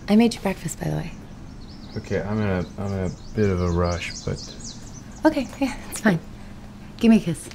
I made you breakfast, by the way. Okay, I'm in a bit of a rush, but... Okay, yeah, it's fine. Give me a kiss.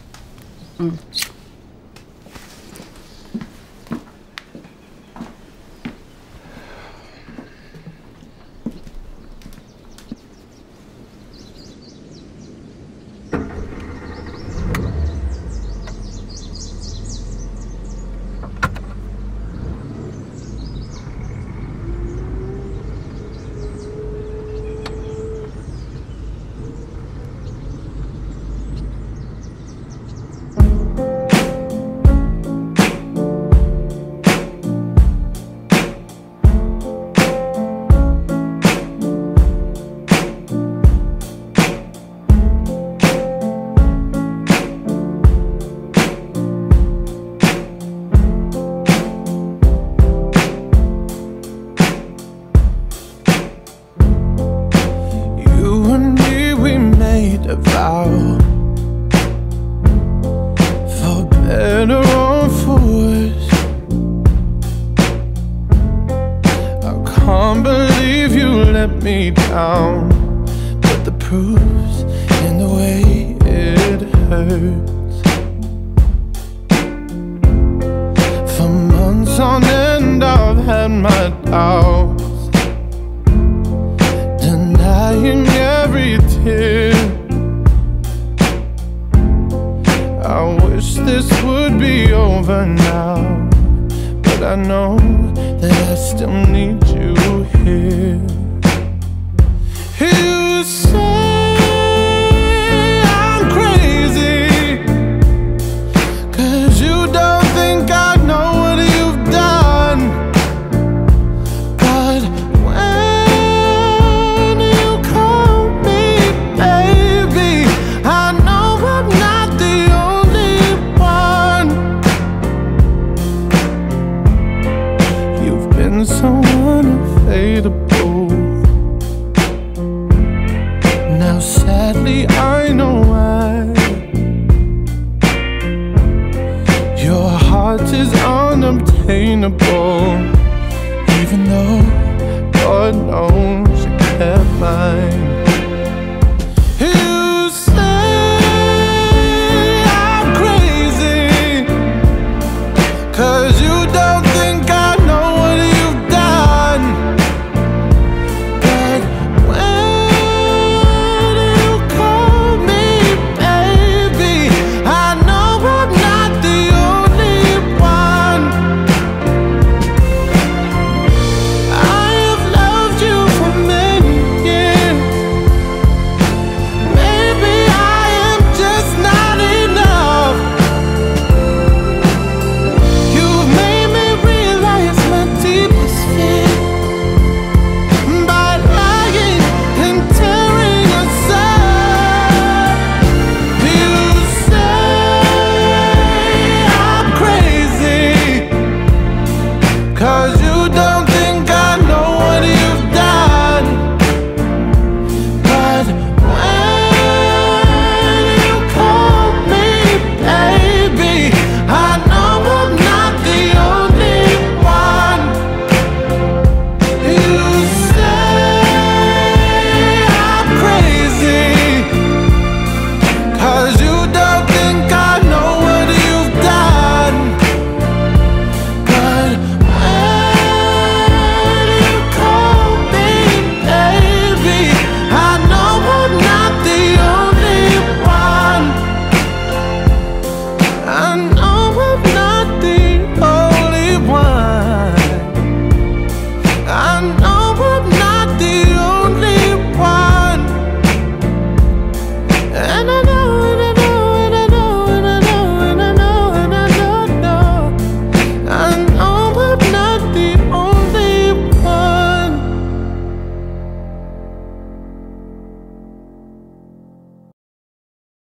A vow, for better or for worse. I can't believe you let me down, but the proof's in the way it hurts. For months on end I've had my doubts, denying every tear. I wish this would be over now, but I know that I still need you here. You say I'm crazy, 'cause you don't think I know what you've done. But when you call me baby, I know I'm not the only one. You've been so unfadable. Now sadly I know why. Your heart is unobtainable, even though God knows you kept mine. You say I'm crazy, 'cause you don't